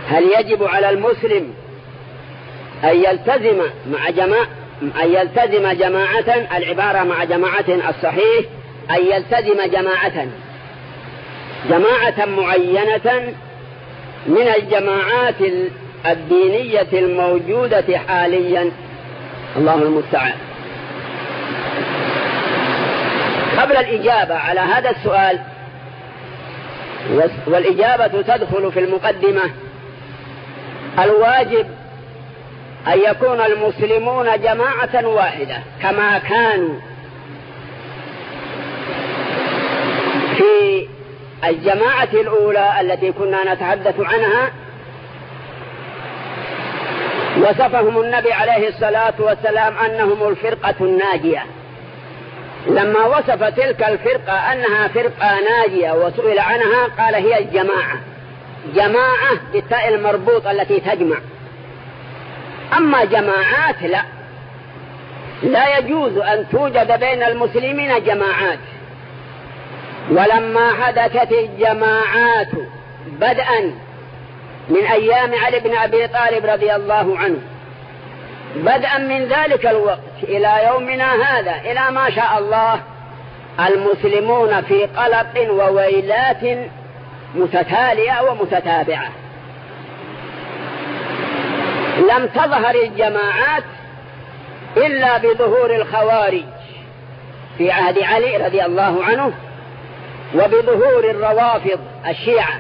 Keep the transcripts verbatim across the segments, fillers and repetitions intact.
هل يجب على المسلم أن يلتزم مع جماعة أن يلتزم جماعة؟ العبارة مع جماعة الصحيح أن يلتزم جماعة جماعة معينة من الجماعات الدينية الموجودة حاليا. الله المستعان. قبل الإجابة على هذا السؤال، والإجابة تدخل في المقدمة، الواجب أن يكون المسلمون جماعة واحدة كما كانوا في الجماعة الأولى التي كنا نتحدث عنها. وصفهم النبي عليه الصلاة والسلام أنهم الفرقة الناجية. لما وصف تلك الفرقة أنها فرقة ناجية وسئل عنها قال هي الجماعة، جماعة بالتاء المربوط التي تجمع. أما جماعات لا، لا يجوز أن توجد بين المسلمين جماعات. ولما حدثت الجماعات بدءا من أيام علي بن أبي طالب رضي الله عنه، بدءا من ذلك الوقت إلى يومنا هذا، إلى ما شاء الله، المسلمون في قلق وويلات متتالية ومتتابعة. لم تظهر الجماعات إلا بظهور الخوارج في عهد علي رضي الله عنه، وبظهور الروافض الشيعة،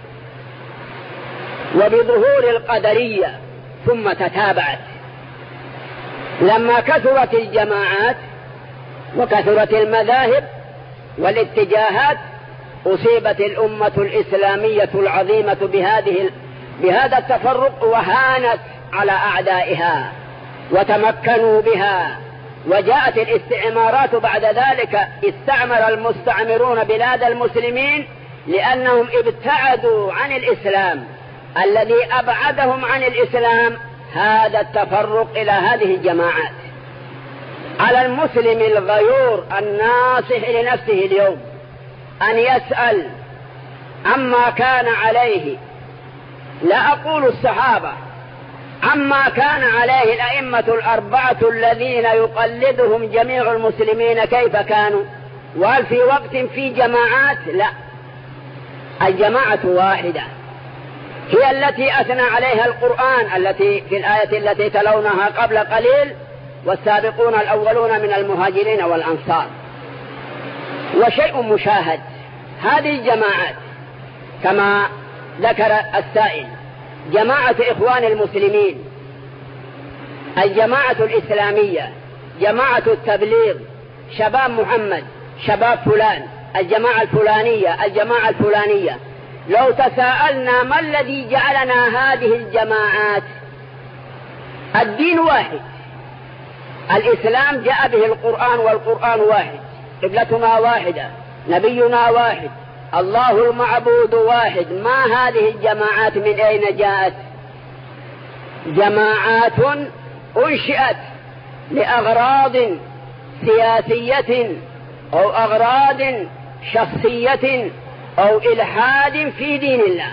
وبظهور القدرية، ثم تتابعت. لما كثرت الجماعات وكثرت المذاهب والاتجاهات أصيبت الأمة الإسلامية العظيمة بهذه بهذا التفرق، وهانت على أعدائها وتمكنوا بها. وجاءت الاستعمارات بعد ذلك، استعمر المستعمرون بلاد المسلمين لأنهم ابتعدوا عن الإسلام. الذي أبعدهم عن الإسلام هذا التفرق إلى هذه الجماعات. على المسلم الغيور الناصح لنفسه اليوم أن يسأل عما كان عليه، لا أقول الصحابة، عما كان عليه الأئمة الأربعة الذين يقلدهم جميع المسلمين كيف كانوا، وهل في وقت في جماعات؟ لا، الجماعة واحدة هي التي أثنى عليها القرآن، التي في الآية التي تلونها قبل قليل: والسابقون الأولون من المهاجرين والأنصار. وشيء مشاهد، هذه الجماعات كما ذكر السائل، جماعة إخوان المسلمين، الجماعة الإسلامية، جماعة التبليغ، شباب محمد، شباب فلان، الجماعة الفلانية، الجماعة الفلانية. لو تساءلنا ما الذي جعلنا هذه الجماعات، الدين واحد، الإسلام جاء به القرآن، والقرآن واحد، قبلتنا واحدة، نبينا واحد، الله المعبود واحد. ما هذه الجماعات من أين جاءت؟ جماعات أنشئت لأغراض سياسية أو أغراض شخصية أو إلحاد في دين الله.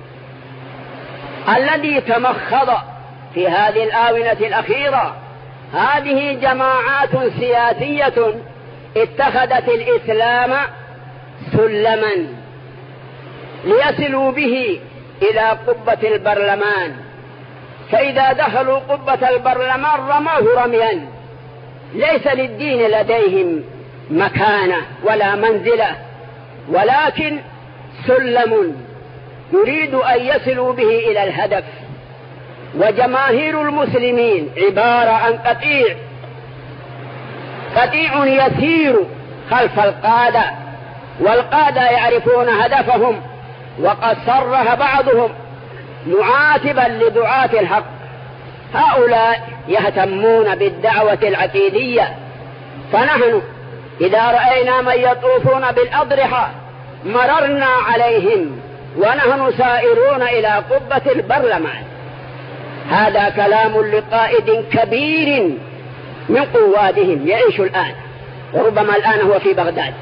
الذي تمخض في هذه الآونة الأخيرة هذه جماعات سياسية اتخذت الإسلام سلما ليصلوا به إلى قبة البرلمان، فإذا دخلوا قبة البرلمان رموه رميا. ليس للدين لديهم مكانة ولا منزلة، ولكن سلم يريد أن يصلوا به إلى الهدف. وجماهير المسلمين عبارة عن قطيع قطيع يسير خلف القادة، والقادة يعرفون هدفهم. وقد صرح بعضهم معاتبا لدعاة الحق: هؤلاء يهتمون بالدعوة العقيدية، فنحن إذا رأينا من يطوفون بالأضرحة مررنا عليهم ونحن سائرون إلى قبة البرلمان. هذا كلام لقائد كبير من قوادهم يعيش الآن، وربما الآن هو في بغداد.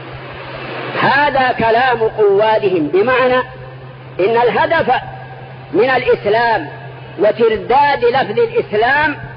هذا كلام قوادهم، بمعنى إن الهدف من الإسلام وترداد لفظ الإسلام